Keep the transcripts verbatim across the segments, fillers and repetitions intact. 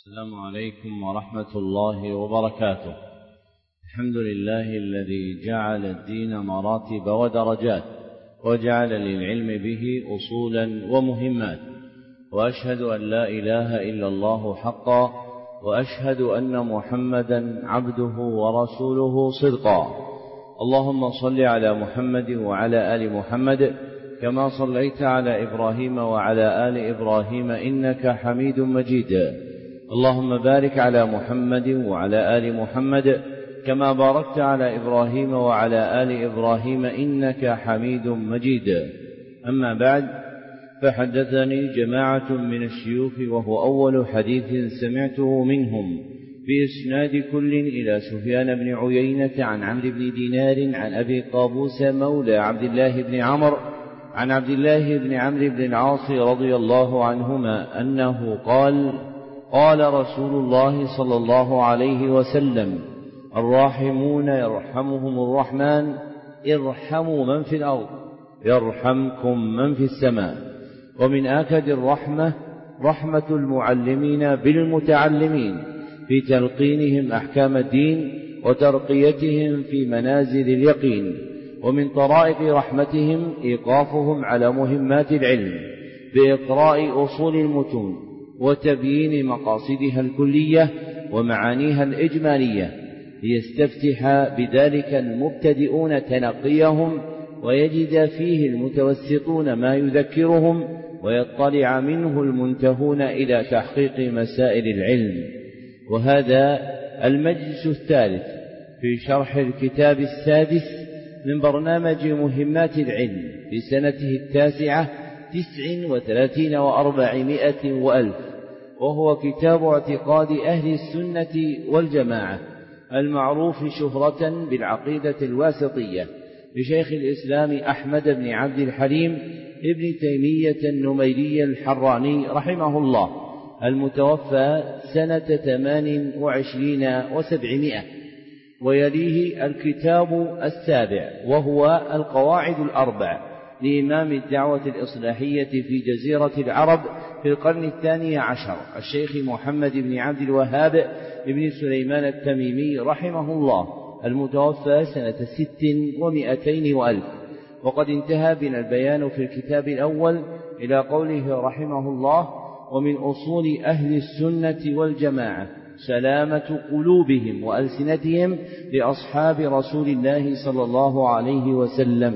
السلام عليكم ورحمة الله وبركاته. الحمد لله الذي جعل الدين مراتب ودرجات، وجعل للعلم به أصولا ومهمات، وأشهد أن لا إله إلا الله حقا، وأشهد أن محمدا عبده ورسوله صدقا. اللهم صل على محمد وعلى آل محمد كما صليت على إبراهيم وعلى آل إبراهيم إنك حميد مجيد. اللهم بارك على محمد وعلى آل محمد كما باركت على إبراهيم وعلى آل إبراهيم إنك حميد مجيد. أما بعد، فحدثني جماعة من الشيوخ وهو أول حديث سمعته منهم بإسناد كل إلى سفيان بن عيينة عن عمرو بن دينار عن أبي قابوس مولى عبد الله بن عمرو عن عبد الله بن عمرو بن العاص رضي الله عنهما أنه قال: قال رسول الله صلى الله عليه وسلم: الراحمون يرحمهم الرحمن، ارحموا من في الأرض يرحمكم من في السماء. ومن آكد الرحمة رحمة المعلمين بالمتعلمين في تلقينهم أحكام الدين وترقيتهم في منازل اليقين. ومن طرائق رحمتهم إيقافهم على مهمات العلم بإقراء أصول المتون وتبيين مقاصدها الكلية ومعانيها الإجمالية، ليستفتح بذلك المبتدئون تنقيهم، ويجد فيه المتوسطون ما يذكرهم، ويطلع منه المنتهون إلى تحقيق مسائل العلم. وهذا المجلس الثالث في شرح الكتاب السادس من برنامج مهمات العلم في سنته التاسعة تسع وثلاثين وأربعمائة وألف، وهو كتاب اعتقاد أهل السنة والجماعة المعروف شهرة بالعقيدة الواسطية لشيخ الإسلام أحمد بن عبد الحليم ابن تيمية النميري الحراني رحمه الله، المتوفى سنة ثمان وعشرين وسبعمائة. ويليه الكتاب السابع وهو القواعد الأربع لإمام الدعوة الإصلاحية في جزيرة العرب في القرن الثاني عشر الشيخ محمد بن عبد الوهاب بن سليمان التميمي رحمه الله، المتوفى سنة ست ومائتين وألف. وقد انتهى بنا البيان في الكتاب الأول إلى قوله رحمه الله: ومن أصول أهل السنة والجماعة سلامة قلوبهم وألسنتهم لأصحاب رسول الله صلى الله عليه وسلم.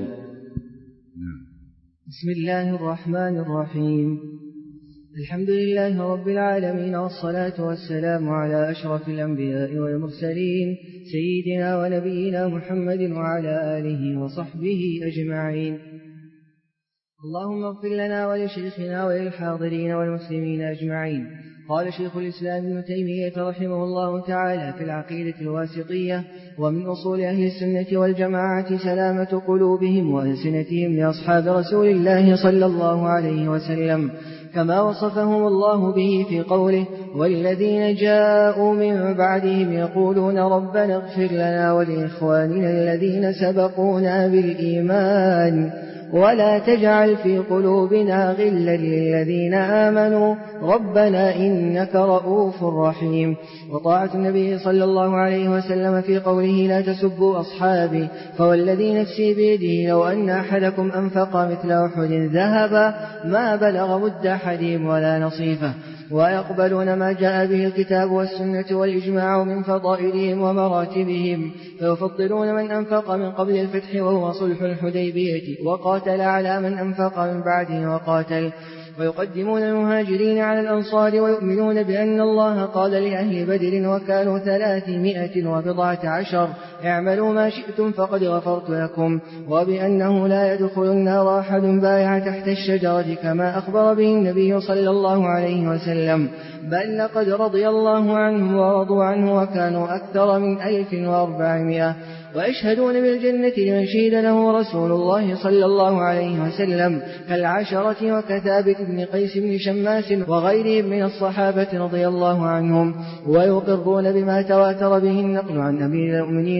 بسم الله الرحمن الرحيم. الحمد لله رب العالمين، والصلاة والسلام على أشرف الأنبياء والمرسلين، سيدنا ونبينا محمد وعلى آله وصحبه أجمعين. اللهم اغفر لنا ولشيخنا وللحاضرين والمسلمين أجمعين. قال شيخ الإسلام ابن تيمية رحمه الله تعالى في العقيدة الواسطية: ومن أصول أهل السنة والجماعة سلامة قلوبهم وألسنتهم لأصحاب رسول الله صلى الله عليه وسلم، كما وصفهم الله به في قوله: والذين جاءوا من بعدهم يقولون ربنا اغفر لنا ولإخواننا الذين سبقونا بالإيمان ولا تجعل في قلوبنا غلا للذين آمنوا ربنا إنك رؤوف رحيم. وطاعة النبي صلى الله عليه وسلم في قوله: لا تسبوا أصحابي فوالذي نفسي بيده لو أن أحدكم أنفق مثل أحد ذهبا ما بلغ مد أحدهم ولا نصيفه. ويقبلون ما جاء به الكتاب والسنة والإجماع من فضائلهم ومراتبهم، فيفضلون من أنفق من قبل الفتح وهو صلح الحديبية وقاتل على من أنفق من بعده وقاتل، ويقدمون المهاجرين على الأنصار، ويؤمنون بأن الله قال لأهل بدر وكانوا ثلاثمائة وبضعة عشر: اعملوا ما شئتم فقد غفرت لكم، وبأنه لا يدخل النار أحد بايع تحت الشجرة كما أخبر به النبي صلى الله عليه وسلم، بل لقد رضي الله عنهم ورضوا عنه وكانوا أكثر من ألف وأربعمائة. ويشهدون بالجنة لمن شهد له رسول الله صلى الله عليه وسلم كالعشرة وكثابت بن قيس بن شماس وغيرهم من الصحابة رضي الله عنهم. ويقرون بما تواتر به النقل عن أمير المؤمنين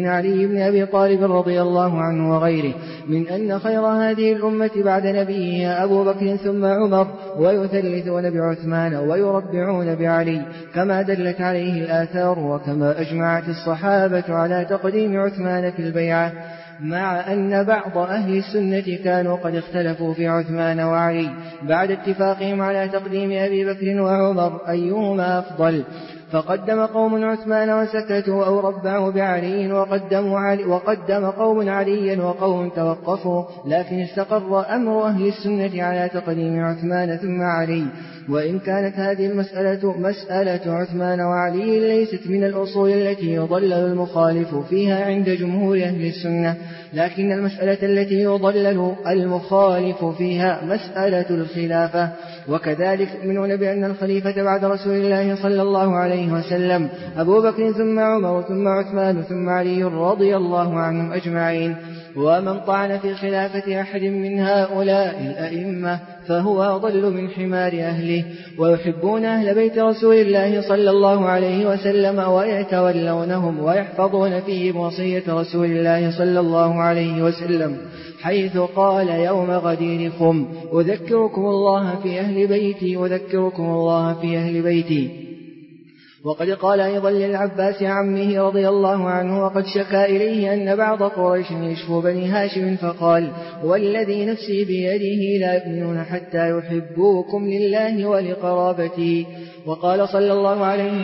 من علي بن أبي طالب رضي الله عنه وغيره من أن خير هذه الأمة بعد نبيها أبو بكر ثم عمر، ويثلثون بعثمان ويربعون بعلي كما دلت عليه الآثار، وكما أجمعت الصحابة على تقديم عثمان في البيعة، مع أن بعض أهل السنة كانوا قد اختلفوا في عثمان وعلي بعد اتفاقهم على تقديم أبي بكر وعمر أيهما أفضل، فقدم قوم عثمان وسكتوا أو ربعوا بعلي، وقدموا علي وقدم قوم عليا وقوم توقفوا، لكن استقر أمر أهل السنة على تقديم عثمان ثم علي. وإن كانت هذه المسألة مسألة عثمان وعلي ليست من الأصول التي يضلل المخالف فيها عند جمهور أهل السنة، لكن المسألة التي يضلل المخالف فيها مسألة الخلافة. وكذلك يؤمنون بأن الخليفة بعد رسول الله صلى الله عليه وسلم أبو بكر ثم عمر ثم عثمان ثم علي رضي الله عنهم أجمعين، ومن طعن في خلافة أحد من هؤلاء الأئمة فهو أضل من حمار أهله. ويحبون أهل بيت رسول الله صلى الله عليه وسلم ويتولونهم ويحفظون فيهم وصية رسول الله صلى الله عليه وسلم، حيث قال يوم غديركم أذكركم الله في أهل بيتي أذكركم الله في أهل بيتي. وقد قال أيضا للعباس عمه رضي الله عنه وقد شكا إليه أن بعض قريش يشفو بني هاشم فقال والذي نفسي بيده لا يؤمنون حتى يحبوكم لله ولقرابتي. وقال صلى الله عليه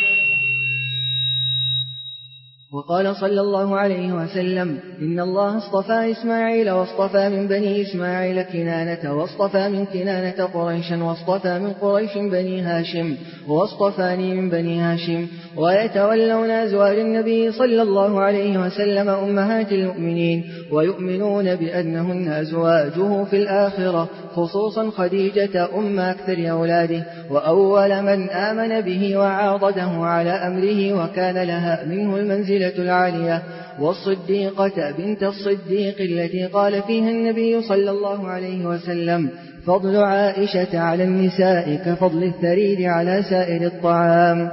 وقال صلى الله عليه وسلم إن الله اصطفى إسماعيل واصطفى من بني إسماعيل كنانة واصطفى من كنانة قريشا واصطفى من قريش بني هاشم واصطفاني من بني هاشم. ويتولون أزواج النبي صلى الله عليه وسلم أمهات المؤمنين ويؤمنون بأنهن أزواجه في الآخرة، خصوصا خديجة أم أكثر أولاده وأول من آمن به وعاضده على أمره وكان لها منه المنزلة العالية، والصديقة بنت الصديق التي قال فيها النبي صلى الله عليه وسلم فضل عائشة على النساء كفضل الثريد على سائر الطعام.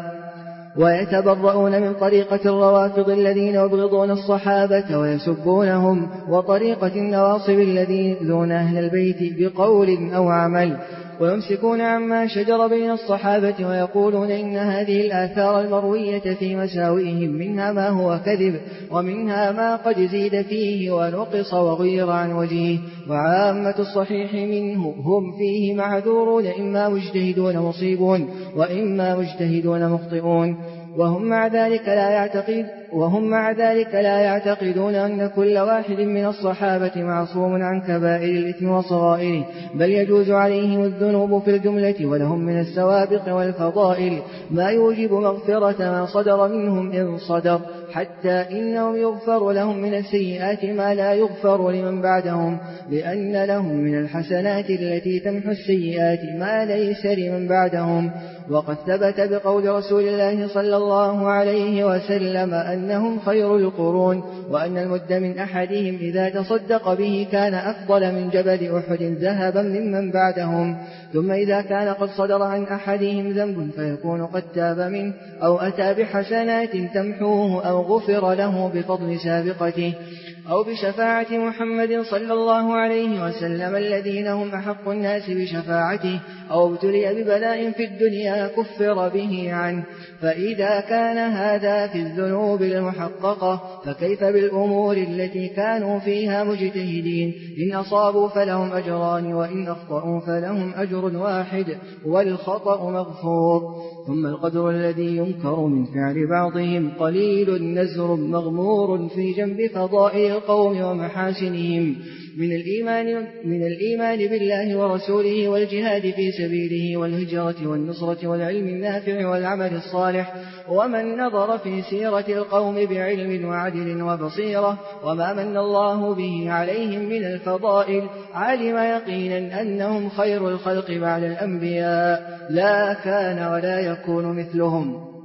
ويتبرؤون من طريقة الروافض الذين يبغضون الصحابة ويسبونهم، وطريقة النواصب الذين يؤذون أهل البيت بقول أو عمل، ويمسكون عما شجر بين الصحابة ويقولون إن هذه الآثار المروية في مساوئهم منها ما هو كذب ومنها ما قد زيد فيه ونقص وغير عن وجهه، وعامة الصحيح منه هم فيه معذورون إما مجتهدون مصيبون وإما مجتهدون مخطئون. وهم مع ذلك لا يعتقد وهم مع ذلك لا يعتقدون أن كل واحد من الصحابة معصوم عن كبائر الإثم وصغائره، بل يجوز عليهم الذنوب في الجملة، ولهم من السوابق والفضائل ما يوجب مغفرة ما صدر منهم إن صدر، حتى إنهم يغفر لهم من السيئات ما لا يغفر لمن بعدهم، لأن لهم من الحسنات التي تمحو السيئات ما ليس لمن بعدهم. وقد ثبت بقول رسول الله صلى الله عليه وسلم أنهم خير القرون، وأن المد من أحدهم إذا تصدق به كان أفضل من جبل أحد ذهبا ممن بعدهم. ثم إذا كان قد صدر عن أحدهم ذنب فيكون قد تاب منه أو أتى بحسنات تمحوه أو غفر له بفضل سابقته أو بشفاعة محمد صلى الله عليه وسلم الذين هم أحق الناس بشفاعته، أو ابتلي ببلاء في الدنيا كفر به عنه. فإذا كان هذا في الذنوب المحققة فكيف بالأمور التي كانوا فيها مجتهدين؟ إن أصابوا فلهم أجران وإن أخطأوا فلهم أجر واحد والخطأ مغفور. ثم القدر الذي ينكر من فعل بعضهم قليل نزر مغمور في جنب فضائل القوم ومحاسنهم من الإيمان, من الإيمان بالله ورسوله والجهاد في سبيله والهجرة والنصرة والعلم النافع والعمل الصالح. ومن نظر في سيرة القوم بعلم وعدل وبصيرة وما من الله به عليهم من الفضائل علم يقينا أنهم خير الخلق بعد الأنبياء لا كان ولا يكون مثلهم،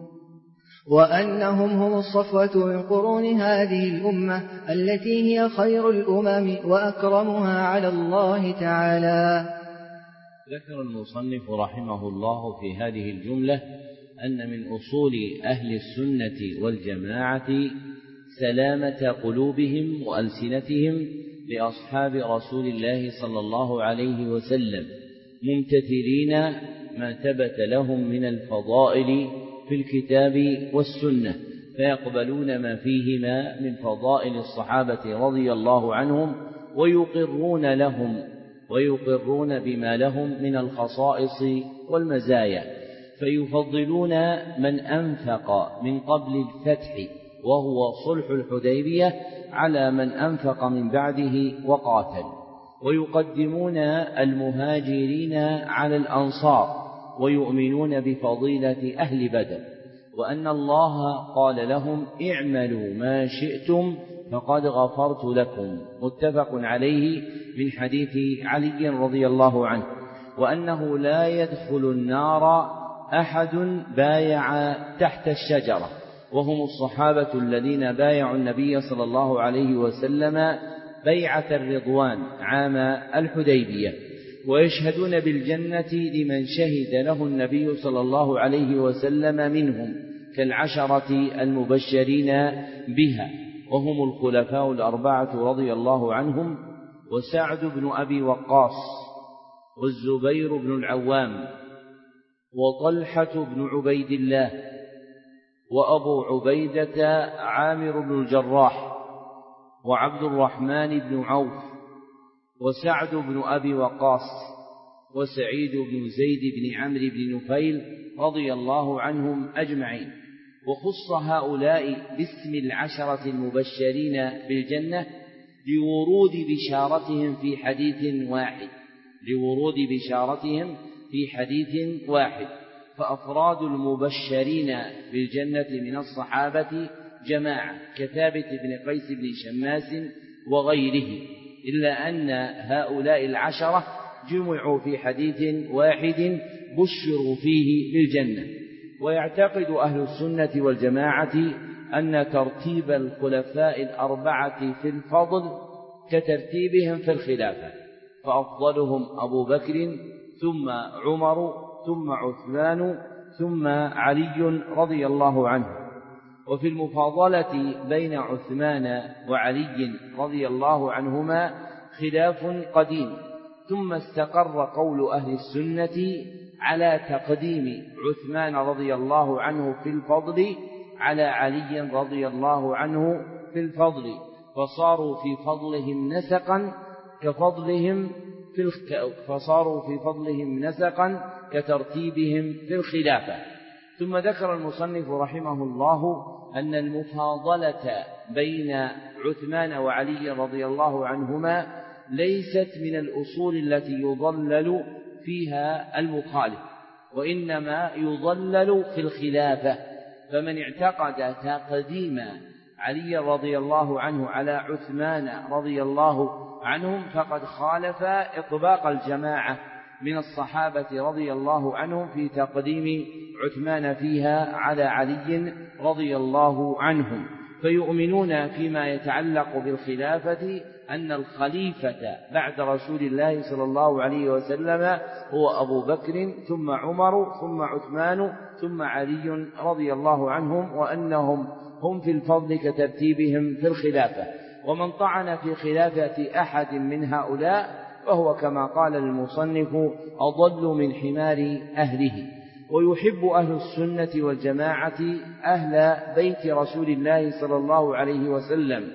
وأنهم هم الصفوة من قرون هذه الأمة التي هي خير الأمم وأكرمها على الله تعالى. ذكر المصنف رحمه الله في هذه الجملة أن من أصول أهل السنة والجماعة سلامة قلوبهم وألسنتهم لأصحاب رسول الله صلى الله عليه وسلم، ممتثلين ما ثبت لهم من الفضائل في الكتاب والسنة، فيقبلون ما فيهما من فضائل الصحابة رضي الله عنهم، ويقرون لهم ويقرون بما لهم من الخصائص والمزايا، فيفضلون من أنفق من قبل الفتح وهو صلح الحديبية على من أنفق من بعده وقاتل، ويقدمون المهاجرين على الأنصار، ويؤمنون بفضيلة أهل بدر، وأن الله قال لهم اعملوا ما شئتم فقد غفرت لكم، متفق عليه من حديث علي رضي الله عنه، وأنه لا يدخل النار أحد بايع تحت الشجرة، وهم الصحابة الذين بايعوا النبي صلى الله عليه وسلم بيعة الرضوان عام الحديبية، ويشهدون بالجنة لمن شهد له النبي صلى الله عليه وسلم منهم كالعشرة المبشرين بها، وهم الخلفاء الأربعة رضي الله عنهم، وسعد بن أبي وقاص، والزبير بن العوام، وطلحة بن عبيد الله، وأبو عبيدة عامر بن الجراح، وعبد الرحمن بن عوف، وسعد بن أبي وقاص، وسعيد بن زيد بن عمرو بن نفيل رضي الله عنهم أجمعين. وخص هؤلاء باسم العشرة المبشرين بالجنة لورود بشارتهم في حديث واحد لورود بشارتهم في حديث واحد فأفراد المبشرين بالجنة من الصحابة جماعة كثابت بن قيس بن شماس وغيره، إلا أن هؤلاء العشرة جمعوا في حديث واحد بشروا فيه بالجنة. ويعتقد أهل السنة والجماعة أن ترتيب الخلفاء الأربعة في الفضل كترتيبهم في الخلافة، فأفضلهم أبو بكر ثم عمر ثم عثمان ثم علي رضي الله عنه. وفي المفاضلة بين عثمان وعلي رضي الله عنهما خلاف قديم، ثم استقر قول أهل السنة على تقديم عثمان رضي الله عنه في الفضل على علي رضي الله عنه في الفضل، فصاروا في فضلهم نسقا كفضلهم في فصاروا في فضلهم نسقا كترتيبهم في الخلافة. ثم ذكر المصنف رحمه الله أن المفاضلة بين عثمان وعلي رضي الله عنهما ليست من الأصول التي يضلل فيها المخالف، وإنما يضلل في الخلافة. فمن اعتقد تقديم علي رضي الله عنه على عثمان رضي الله عنهم فقد خالف إطباق الجماعة من الصحابة رضي الله عنهم في تقديم عثمان فيها على علي رضي الله عنهم، فيؤمنون فيما يتعلق بالخلافة أن الخليفة بعد رسول الله صلى الله عليه وسلم هو أبو بكر ثم عمر ثم عثمان ثم علي رضي الله عنهم، وأنهم هم في الفضل كترتيبهم في الخلافة. ومن طعن في خلافة أحد من هؤلاء فهو كما قال المصنف أضل من حمار أهله. ويحب أهل السنة والجماعة أهل بيت رسول الله صلى الله عليه وسلم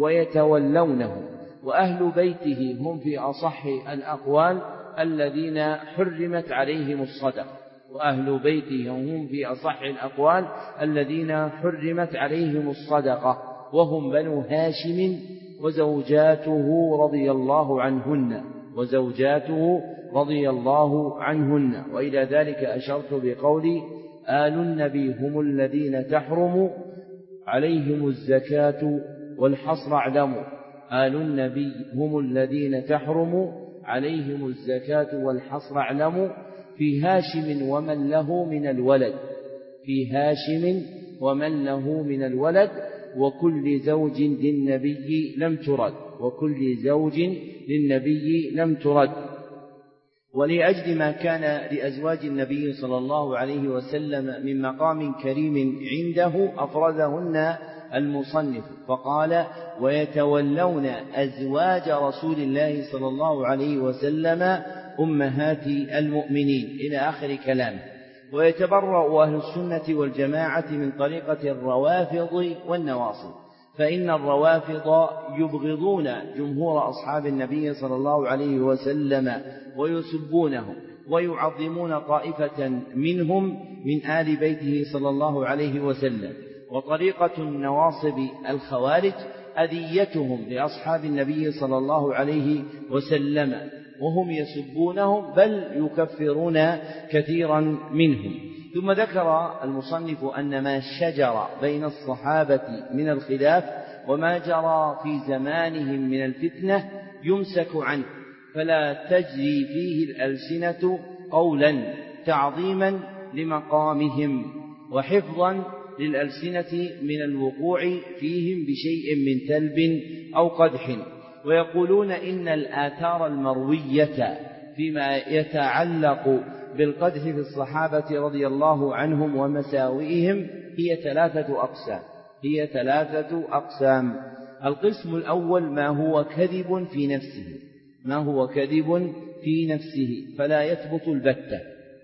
ويتولونه، وأهل بيته هم في أصح الأقوال الذين حرمت عليهم الصدقة وأهل بيته هم في أصح الأقوال الذين حرمت عليهم الصدقة وهم بنو هاشم وزوجاته رضي الله عنهن وزوجاته رضي الله عنهن وإلى ذلك أشرت بقولي آل النبي هم الذين تحرم عليهم الزكاة والحصر اعلموا آل النبي هم الذين تحرم عليهم الزكاة والحصر اعلموا في هاشم ومن له من الولد في هاشم ومن له من الولد وكل زوج للنبي لم ترد وكل زوج للنبي لم ترد. ولأجل ما كان لأزواج النبي صلى الله عليه وسلم من مقام كريم عنده أفرزهن المصنف فقال: ويتولون أزواج رسول الله صلى الله عليه وسلم أمهات المؤمنين إلى آخر كلامه. ويتبرأ أهل السنة والجماعة من طريقة الروافض والنواصب، فإن الروافض يبغضون جمهور أصحاب النبي صلى الله عليه وسلم ويسبونهم ويعظمون طائفة منهم من آل بيته صلى الله عليه وسلم. وطريقة النواصب الخوارج أذيتهم لأصحاب النبي صلى الله عليه وسلم، وهم يسبونهم بل يكفرون كثيرا منهم. ثم ذكر المصنف أن ما شجر بين الصحابة من الخلاف وما جرى في زمانهم من الفتنة يمسك عنه، فلا تجري فيه الألسنة قولا تعظيما لمقامهم وحفظا للألسنة من الوقوع فيهم بشيء من تلب أو قدح. ويقولون إن الآثار المروية فيما يتعلق بالقدح في الصحابة رضي الله عنهم ومساوئهم هي ثلاثة أقسام هي ثلاثة أقسام القسم الأول ما هو كذب في نفسه ما هو كذب في نفسه فلا يثبت البتة.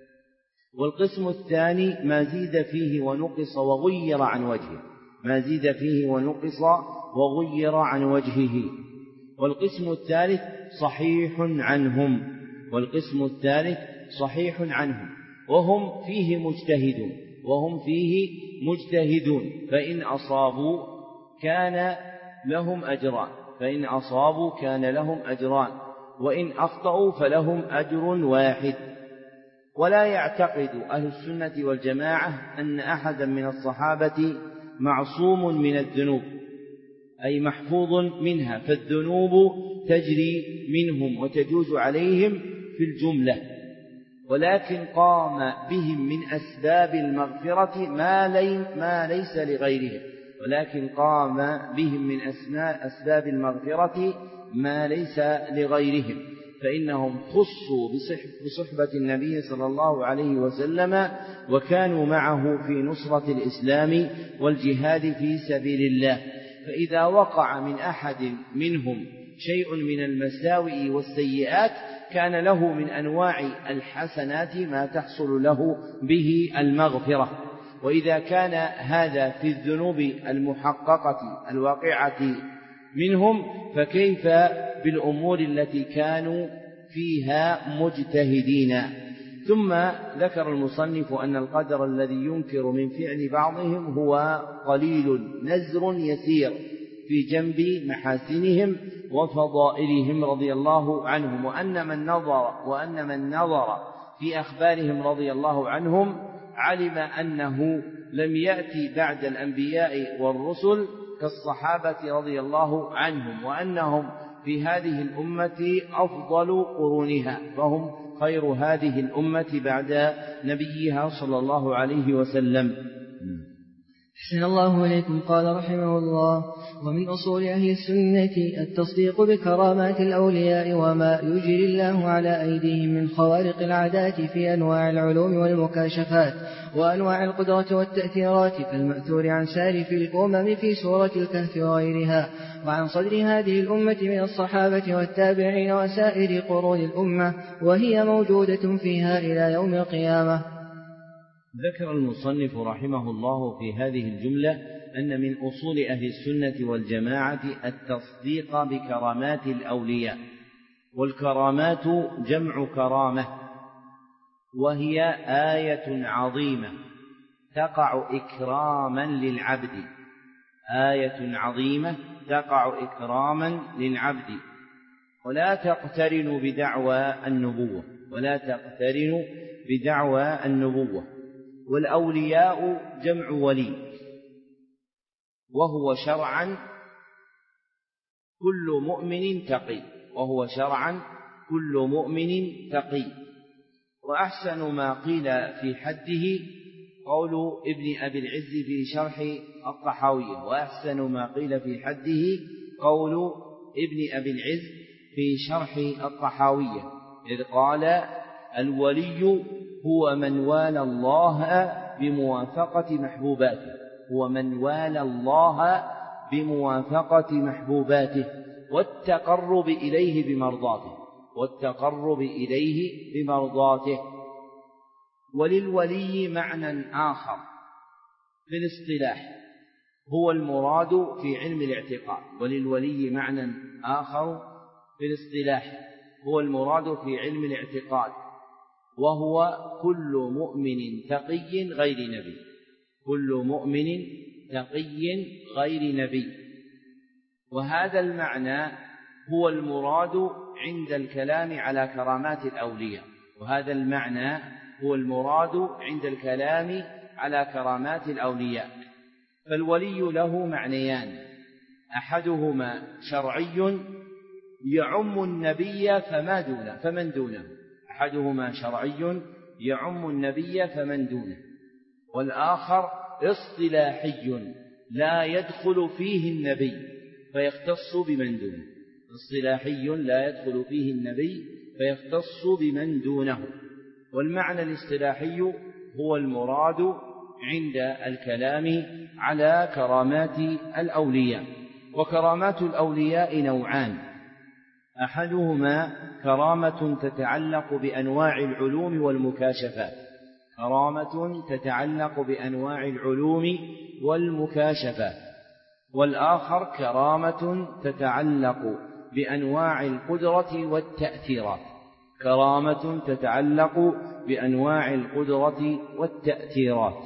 والقسم الثاني ما زيد فيه ونقص وغير عن وجهه ما زيد فيه ونقص وغير عن وجهه. والقسم الثالث صحيح عنهم والقسم الثالث صحيح عنهم وهم فيه مجتهدون وهم فيه مجتهدون فإن أصابوا كان لهم أجران فإن أصابوا كان لهم أجران وإن أخطأوا فلهم أجر واحد. ولا يعتقد أهل السنة والجماعة أن أحدا من الصحابة معصوم من الذنوب أي محفوظ منها، فالذنوب تجري منهم وتجوز عليهم في الجملة، ولكن قام بهم من أسباب المغفرة ما, لي ما ليس لغيرهم ولكن قام بهم من أسباب المغفرة ما ليس لغيرهم، فإنهم خصوا بصحبة النبي صلى الله عليه وسلم وكانوا معه في نصرة الإسلام والجهاد في سبيل الله. فإذا وقع من أحد منهم شيء من المساوئ والسيئات كان له من أنواع الحسنات ما تحصل له به المغفرة. وإذا كان هذا في الذنوب المحققة الواقعة منهم فكيف بالأمور التي كانوا فيها مجتهدين. ثم ذكر المصنف أن القدر الذي ينكر من فعل بعضهم هو قليل نزر يسير في جنب محاسنهم وفضائلهم رضي الله عنهم، وأن من نظر وأن من نظر في أخبارهم رضي الله عنهم علم أنه لم يأتي بعد الأنبياء والرسل كالصحابة رضي الله عنهم، وأنهم في هذه الأمة أفضل قرونها، فهم خير هذه الأمة بعد نبيها صلى الله عليه وسلم. أحسن الله إليكم. قال رحمه الله: ومن أصول أهل السنة التصديق بكرامات الأولياء وما يجري الله على أيديهم من خوارق العادات في أنواع العلوم والمكاشفات وأنواع القدرة والتأثيرات كالمأثور عن سالف الأمم في سورة الكهف وغيرها، وعن صدر هذه الأمة من الصحابة والتابعين وسائر قرون الأمة، وهي موجودة فيها إلى يوم القيامة. ذكر المصنف رحمه الله في هذه الجملة أن من أصول أهل السنة والجماعة التصديق بكرامات الأولياء. والكرامات جمع كرامة، وهي آية عظيمة تقع إكراما للعبد آية عظيمة تقع إكراما للعبد ولا تقترن بدعوى النبوة ولا تقترن بدعوى النبوة. والأولياء جمع ولي، وهو شرعا كل مؤمن تقي وهو شرعا كل مؤمن تقي. وأحسن ما قيل في حده قول ابن أبي العز في شرح الطحاوية وأحسن ما قيل في حده قول ابن أبي العز في شرح الطحاوية إذ قال: الولي هو من والى الله بموافقة محبوباته هو من والى الله بموافقة محبوباته والتقرب إليه بمرضاته والتقرب إليه بمرضاته. وللولي معنى آخر في الاصطلاح هو المراد في علم الاعتقاد. وللولي معنى آخر في الاصطلاح هو المراد في علم الاعتقاد، وهو كل مؤمن تقي غير نبي. كل مؤمن تقي غير نبي. وهذا المعنى هو المراد عند الكلام على كرامات الأولياء. وهذا المعنى هو المراد عند الكلام على كرامات الأولياء. فالولي له معنيان: أحدهما شرعي يعم النبي فما دونه فمن دونه أحدهما شرعي يعم النبي فمن دونه والآخر اصطلاحي لا يدخل فيه النبي فيختص بمن دونه. اصطلاحي لا يدخل فيه النبي فيختص بمن دونه. والمعنى الاصطلاحي هو المراد عند الكلام على كرامات الأولياء. وكرامات الأولياء نوعان: أحدهما كرامة تتعلق بأنواع العلوم والمكاشفات كرامة تتعلق بأنواع العلوم والمكاشفات والآخر كرامة تتعلق بأنواع القدرة والتأثيرات كرامة تتعلق بأنواع القدرة والتأثيرات.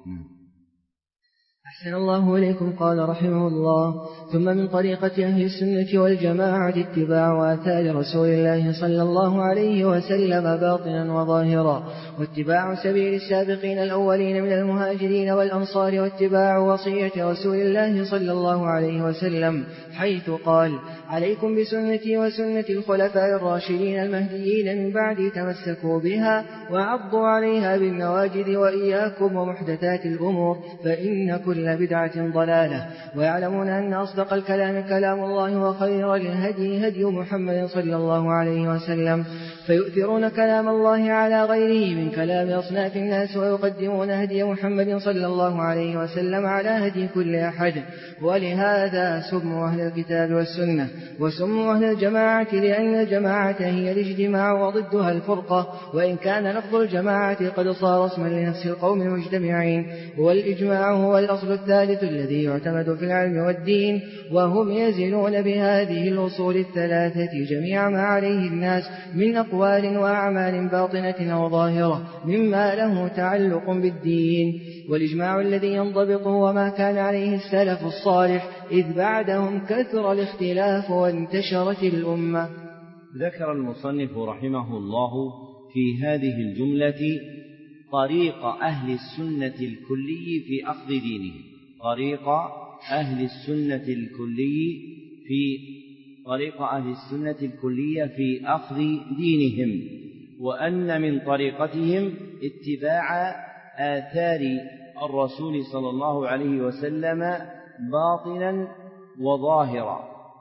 أحسن الله إليكم. قال رحمه الله: ثم من طريقة أهل السنة والجماعة اتباع آثار رسول الله صلى الله عليه وسلم باطنا وظاهرا، واتباع سبيل السابقين الأولين من المهاجرين والأنصار، واتباع وصية رسول الله صلى الله عليه وسلم حيث قال: عليكم بسنتي وسنة الخلفاء الراشدين المهديين من بعدي تمسكوا بها وعضوا عليها بالنواجذ، وإياكم ومحدثات الأمور فإن كل بدعة ضلالة. ويعلمون أن أصدق الكلام كلام الله، وخير الهدي هدي محمد صلى الله عليه وسلم، فيؤثرون كلام الله على غيره من كلام أصناف الناس، ويقدمون هدي محمد صلى الله عليه وسلم على هدي كل أحد. ولهذا سموا أهل الكتاب والسنة وسموا أهل الجماعة، لأن الجماعة هي الاجتماع وضدها الفرقة، وإن كان لفظ الجماعة قد صار اسما لنفس القوم المجتمعين. والإجماع هو الأصل الثالث الذي يعتمد في العلم والدين، وهم يزنون بهذه الأصول الثلاثة جميع ما عليه الناس من أقوال وأعمال باطنة أو ظاهرة مما له تعلق بالدين. والإجماع الذي ينضبط هو ما كان عليه السلف الصالح، إذ بعدهم كثر الاختلاف وانتشرت الأمة. ذكر المصنف رحمه الله في هذه الجملة طريق أهل السنة الكلي في أخذ دينهم طريق أهل السنة الكلي في طريق أهل السنة الكلية في أخذ دينهم، وأن من طريقتهم اتباع آثار الرسول صلى الله عليه وسلم باطنا وظاهرا،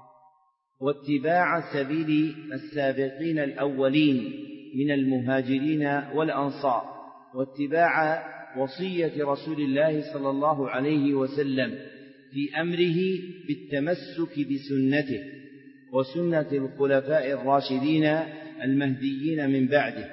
واتباع سبيل السابقين الأولين من المهاجرين والأنصار، واتباع وصية رسول الله صلى الله عليه وسلم في أمره بالتمسك بسنته وسنة الخلفاء الراشدين المهديين من بعده،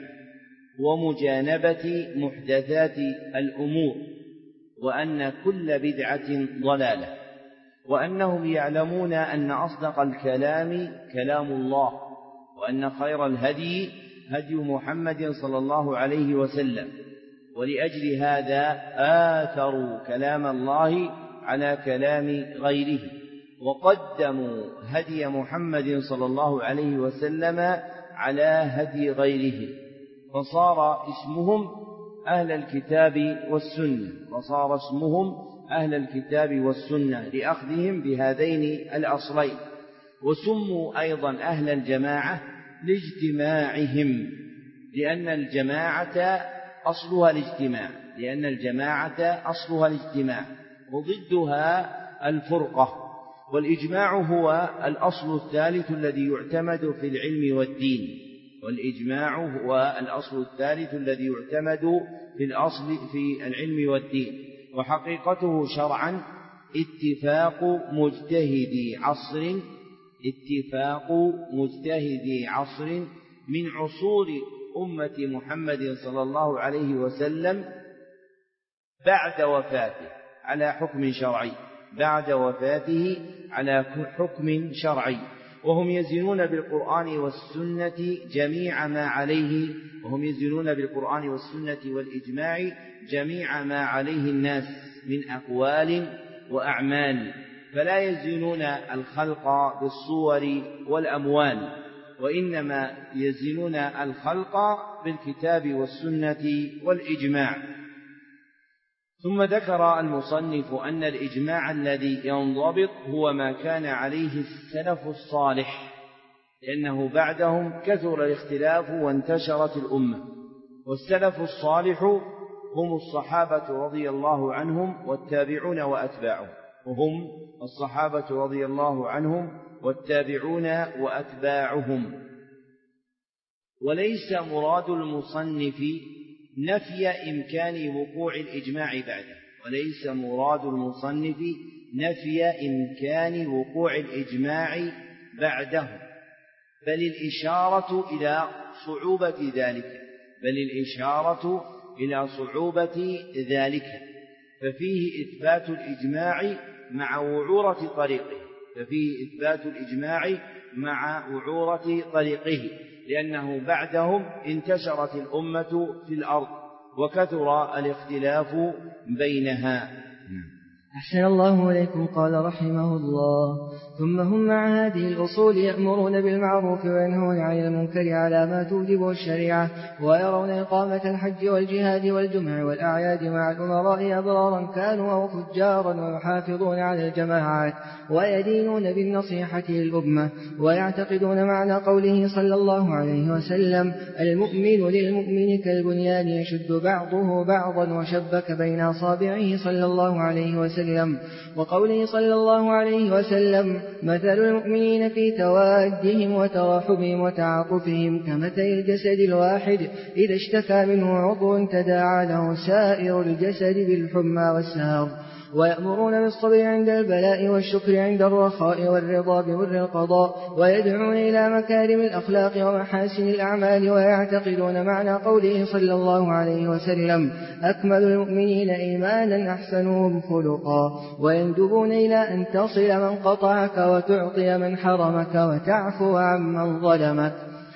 ومجانبة محدثات الأمور، وأن كل بدعة ضلالة، وأنهم يعلمون أن أصدق الكلام كلام الله، وأن خير الهدي هدي محمد صلى الله عليه وسلم، ولأجل هذا آثروا كلام الله على كلام غيره، وقدموا هدي محمد صلى الله عليه وسلم على هدي غيره، فصار اسمهم أهل الكتاب والسنة وصار اسمهم أهل الكتاب والسنة لأخذهم بهذين الأصلين. وسموا أيضا أهل الجماعة لاجتماعهم، لأن الجماعة أصلها الاجتماع لأن الجماعة أصلها الاجتماع وضدها الفرقة. والإجماع هو الأصل الثالث الذي يعتمد في العلم والدين والإجماع هو الأصل الثالث الذي يعتمد في الأصل في العلم والدين وحقيقته شرعا اتفاق مجتهدي عصر اتفاق مجتهدي عصر من عصور أمة محمد صلى الله عليه وسلم بعد وفاته على حكم شرعي بعد وفاته على حكم شرعي وهم يزنون بالقرآن والسنة جميع ما عليه وهم يزنون بالقرآن والسنة والإجماع جميع ما عليه الناس من أقوال وأعمال، فلا يزنون الخلق بالصور والأموال، وإنما يزنون الخلق بالكتاب والسنة والإجماع. ثم ذكر المصنف أن الإجماع الذي ينضبط هو ما كان عليه السلف الصالح، لأنه بعدهم كثر الاختلاف وانتشرت الأمة، والسلف الصالح هم الصحابة رضي الله عنهم والتابعون وأتباعهم وهم الصحابة رضي الله عنهم والتابعون وأتباعهم. وليس مراد المصنف نفي إمكان وقوع الإجماع بعده وليس مراد المصنف نفي إمكان وقوع الإجماع بعده بل الإشارة إلى صعوبة ذلك بل الإشارة إلى صعوبة ذلك ففيه إثبات الإجماع مع وعورة طريقه ففيه إثبات الإجماع مع وعورة طريقه لأنه بعدهم انتشرت الأمة في الأرض وكثر الاختلاف بينها. أحسن الله إليكم. قال رحمه الله: ثم هم مع هذه الأصول يأمرون بالمعروف وينهون عن المنكر على ما توجبه الشريعة، ويرون إقامة الحج والجهاد والجمع والأعياد مع الأمراء أبرارا كانوا أو فجارا، ويحافظون على الجماعات ويدينون بالنصيحة للأمة، ويعتقدون معنى قوله صلى الله عليه وسلم: المؤمن للمؤمن كالبنيان يشد بعضه بعضا، وشبك بين أصابعه صلى الله عليه وسلم. وقوله صلى الله عليه وسلم: مثل المؤمنين في توادهم وتراحمهم وتعاطفهم كمثل الجسد الواحد إذا اشتكى منه عضو تداعى له سائر الجسد بالحمى والسهر. ويأمرون بالصبر عند البلاء والشكر عند الرخاء والرضا بمر القضاء، ويدعون إلى مكارم الأخلاق ومحاسن الأعمال، ويعتقدون معنى قوله صلى الله عليه وسلم: أكمل المؤمنين إيمانا أحسنهم خلقا. ويندبون إلى أن تصل من قطعك وتعطي من حرمك وتعفو عمن ظلمك.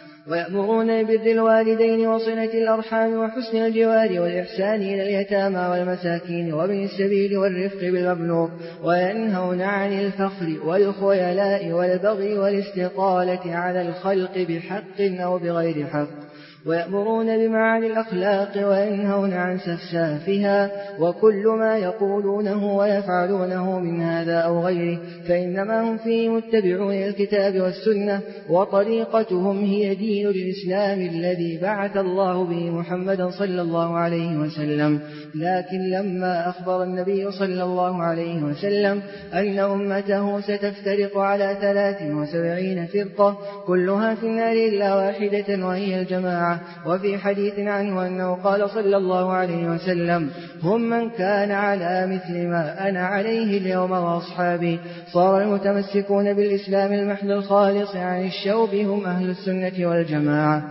ويأمرون ببر الوالدين وصلة الأرحام وحسن الجوار والإحسان إلى اليتامى والمساكين وابن السبيل والرفق بالمبلوغ. وينهون عن الفخر والخيلاء والبغي والاستطالة على الخلق بحق أو بغير حق. ويأمرون بمعاني الأخلاق وينهون عن سفسافها، وكل ما يقولونه ويفعلونه من هذا أو غيره فإنما هم فيه متبعون الكتاب والسنة، وطريقتهم هي دين الإسلام الذي بعث الله به محمدا صلى الله عليه وسلم. لكن لما أخبر النبي صلى الله عليه وسلم أن أمته ستفترق على ثلاث وسبعين فرقة كلها في النار إلا واحدة وهي الجماعة، وفي حديث عنه أنه قال صلى الله عليه وسلم: هم من كان على مثل ما أنا عليه اليوم وأصحابي. صار المتمسكون بالإسلام المحض الخالص عن الشوب هم أهل السنة والجماعة،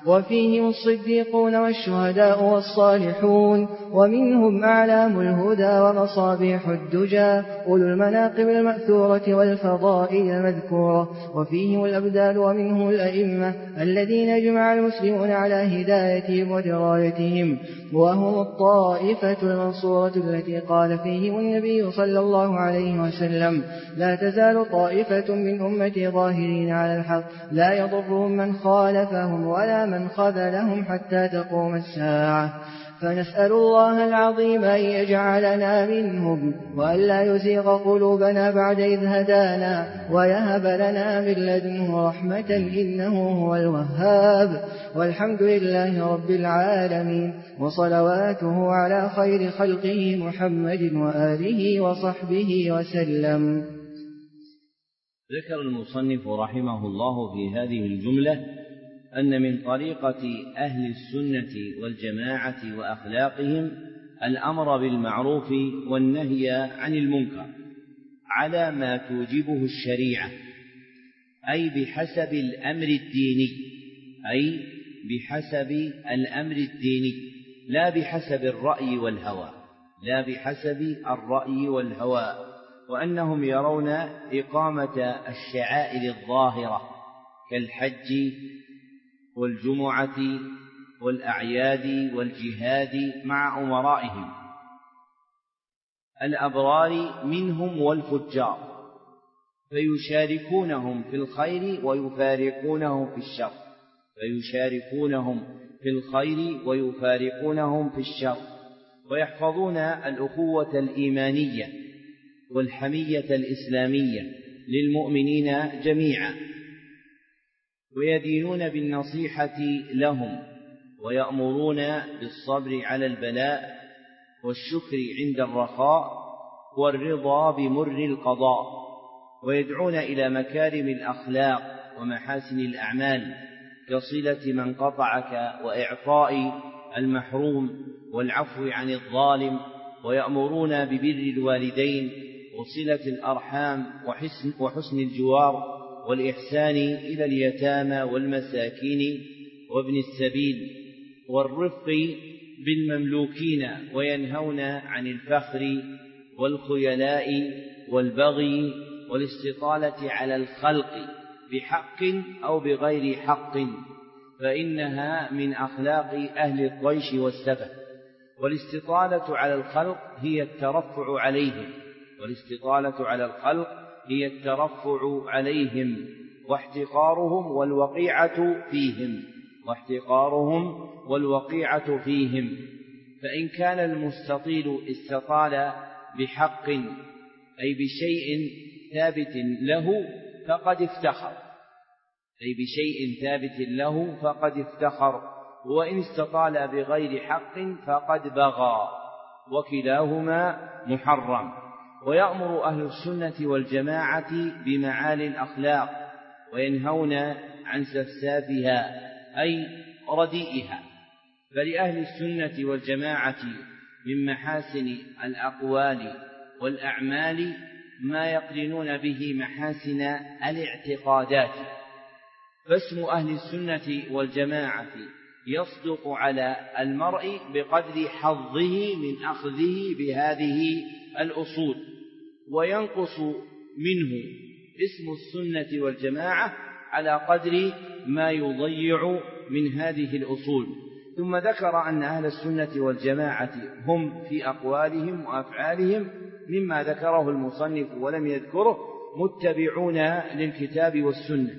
وفيهم الصديقون والشهداء والصالحون، ومنهم أعلام الهدى ومصابيح الدجى أولو المناقب المأثورة والفضائل المذكورة، وفيهم الأبدال ومنهم الأئمة الذين جمع المسلمون على هدايتهم ودرايتهم، وهم الطائفة المنصورة التي قال فيهم النبي صلى الله عليه وسلم: لا تزال طائفة من أمتي ظاهرين على الحق لا يضرهم من خالفهم ولا من خذلهم حتى تقوم الساعة. فنسأل الله العظيم أن يجعلنا منهم، وأن لا يزيغ قلوبنا بعد إذ هدانا، ويهب لنا من لدنه رحمة إنه هو الوهاب. والحمد لله رب العالمين، وصلواته على خير خلقه محمد وآله وصحبه وسلم. ذكر المصنف رحمه الله في هذه الجملة أن من طريقة أهل السنة والجماعة وأخلاقهم الأمر بالمعروف والنهي عن المنكر على ما توجبه الشريعة، أي بحسب الأمر الديني، أي بحسب الأمر الديني لا بحسب الرأي والهوى، لا بحسب الرأي والهوى، وأنهم يرون إقامة الشعائر الظاهرة كالحج والجمعة والأعياد والجهاد مع أمرائهم الأبرار منهم والفجار، فيشاركونهم في الخير ويفارقونهم في الشر فيشاركونهم في الخير ويفارقونهم في الشر ويحفظون الأخوة الإيمانية والحمية الإسلامية للمؤمنين جميعا، ويدينون بالنصيحة لهم، ويأمرون بالصبر على البلاء والشكر عند الرخاء والرضا بمر القضاء، ويدعون إلى مكارم الأخلاق ومحاسن الأعمال كصلة من قطعك وإعطاء المحروم والعفو عن الظالم، ويأمرون ببر الوالدين وصلة الأرحام وحسن, وحسن الجوار والإحسان إلى اليتامى والمساكين وابن السبيل والرفق بالمملوكين، وينهون عن الفخر والخيلاء والبغي والاستطالة على الخلق بحق أو بغير حق، فإنها من أخلاق أهل الطيش والسفه. والاستطالة على الخلق هي الترفع عليهم والاستطالة على الخلق هي الترفع عليهم واحتقارهم والوقيعة فيهم واحتقارهم والوقيعة فيهم فإن كان المستطيل استطال بحق أي بشيء ثابت له فقد افتخر أي بشيء ثابت له فقد افتخر وإن استطال بغير حق فقد بغى، وكلاهما محرم. ويأمر أهل السنة والجماعة بمعالي الأخلاق وينهون عن سفسافها أي رديئها، فلأهل السنة والجماعة من محاسن الأقوال والأعمال ما يقرنون به محاسن الاعتقادات، فاسم أهل السنة والجماعة يصدق على المرء بقدر حظه من أخذه بهذه الأصول، وينقص منه اسم السنة والجماعة على قدر ما يضيع من هذه الأصول. ثم ذكر أن أهل السنة والجماعة هم في أقوالهم وأفعالهم مما ذكره المصنف ولم يذكره متبعون للكتاب والسنة،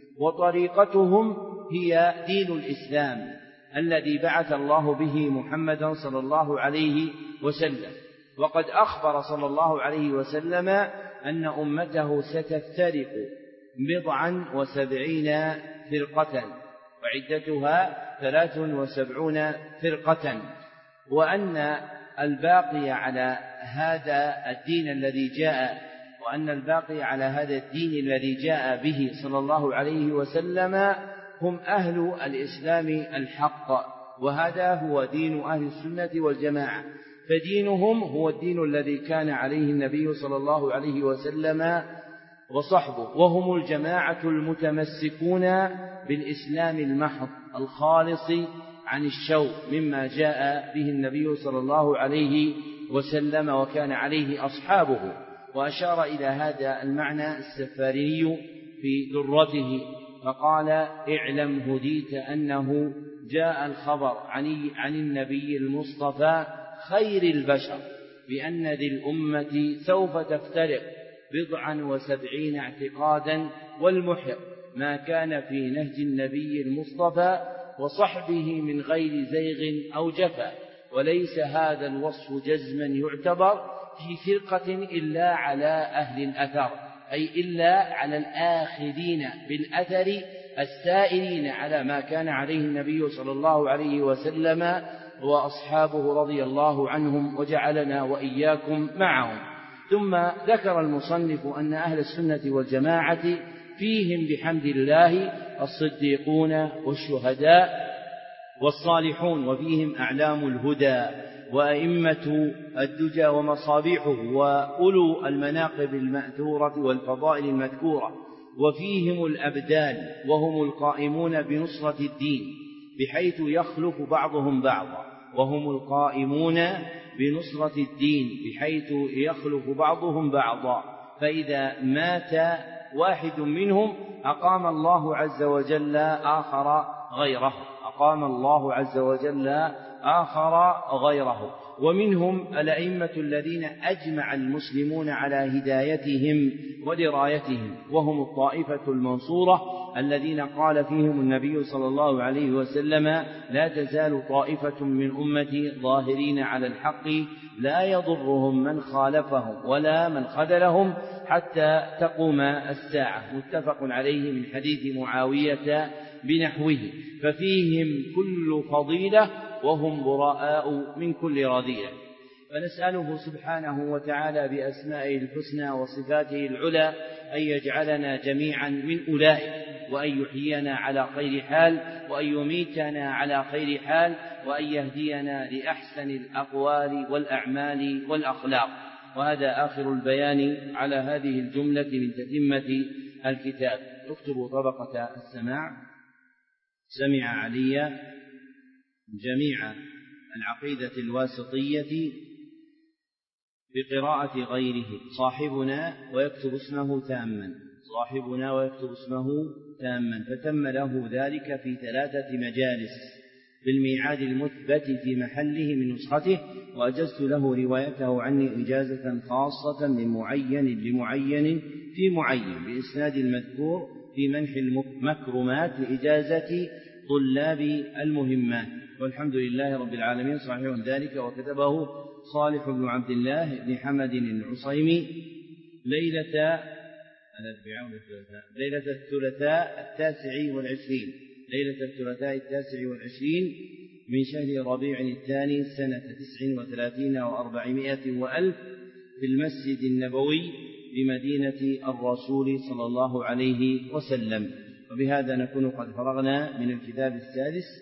وطريقتهم هي دين الإسلام الذي بعث الله به محمدا صلى الله عليه وسلم. وقد أخبر صلى الله عليه وسلم أن أمته ستفترق بضعا وسبعين فرقة وعدتها ثلاث وسبعون فرقة، وأن الباقي على هذا الدين الذي جاء وأن الباقي على هذا الدين الذي جاء به صلى الله عليه وسلم هم أهل الإسلام الحق، وهذا هو دين أهل السنة والجماعة. فدينهم هو الدين الذي كان عليه النبي صلى الله عليه وسلم وصحبه، وهم الجماعة المتمسكون بالإسلام المحض الخالص عن الشوق مما جاء به النبي صلى الله عليه وسلم وكان عليه أصحابه. وأشار إلى هذا المعنى السفاري في درته فقال: اعلم هديت أنه جاء الخبر عن النبي المصطفى خير البشر بأن ذي الأمة سوف تفترق بضعا وسبعين اعتقادا، والمحق ما كان في نهج النبي المصطفى وصحبه من غير زيغ أو جفا، وليس هذا الوصف جزما يعتبر في فرقة إلا على أهل الأثر، أي إلا على الآخذين بالأثر السائرين على ما كان عليه النبي صلى الله عليه وسلم وأصحابه رضي الله عنهم وجعلنا وإياكم معهم. ثم ذكر المصنف أن أهل السنة والجماعة فيهم بحمد الله الصديقون والشهداء والصالحون، وفيهم أعلام الهدى، وأئمة الدجى ومصابيحه وأولو المناقب المأثورة والفضائل المذكورة، وفيهم الأبدال وهم القائمون بنصرة الدين بحيث يخلف بعضهم بعضا وهم القائمون بنصرة الدين بحيث يخلف بعضهم بعضا فإذا مات واحد منهم أقام الله عز وجل آخر غيره أقام الله عز وجل آخر غيره ومنهم الأئمة الذين أجمع المسلمون على هدايتهم ودرايتهم وهم الطائفة المنصورة الذين قال فيهم النبي صلى الله عليه وسلم لا تزال طائفة من أمتي ظاهرين على الحق لا يضرهم من خالفهم ولا من خذلهم حتى تقوم الساعة متفق عليه من حديث معاوية بنحوه ففيهم كل فضيلة وهم براء من كل رذيلة فنسأله سبحانه وتعالى بأسمائه الحسنى وصفاته العلى أن يجعلنا جميعا من أولئك وأن يحيينا على خير حال وأن يميتنا على خير حال وأن يهدينا لأحسن الأقوال والأعمال والأخلاق. وهذا آخر البيان على هذه الجملة من تتمة الكتاب. اكتبوا طبقة السماع. سمع علي جميع العقيدة الواسطية بقراءة غيره صاحبنا ويكتب اسمه تاما صاحبنا ويكتب اسمه تاما فتم له ذلك في ثلاثة مجالس بالميعاد المثبت في محله من نسخته وأجزت له روايته عني إجازة خاصة لمعين لمعين في معين بإسناد المذكور في منح المكرمات لإجازة طلاب المهمات والحمد لله رب العالمين. صحيح ذلك وكتبه صالح بن عبد الله بن حمد العصيمي ليلة ليلة الثلاثاء التاسع والعشرين ليلة الثلاثاء التاسع والعشرين من شهر ربيع الثاني سنة تسع وثلاثين وأربعمائة وألف في المسجد النبوي بمدينة الرسول صلى الله عليه وسلم. وبهذا نكون قد فرغنا من الكتاب السادس.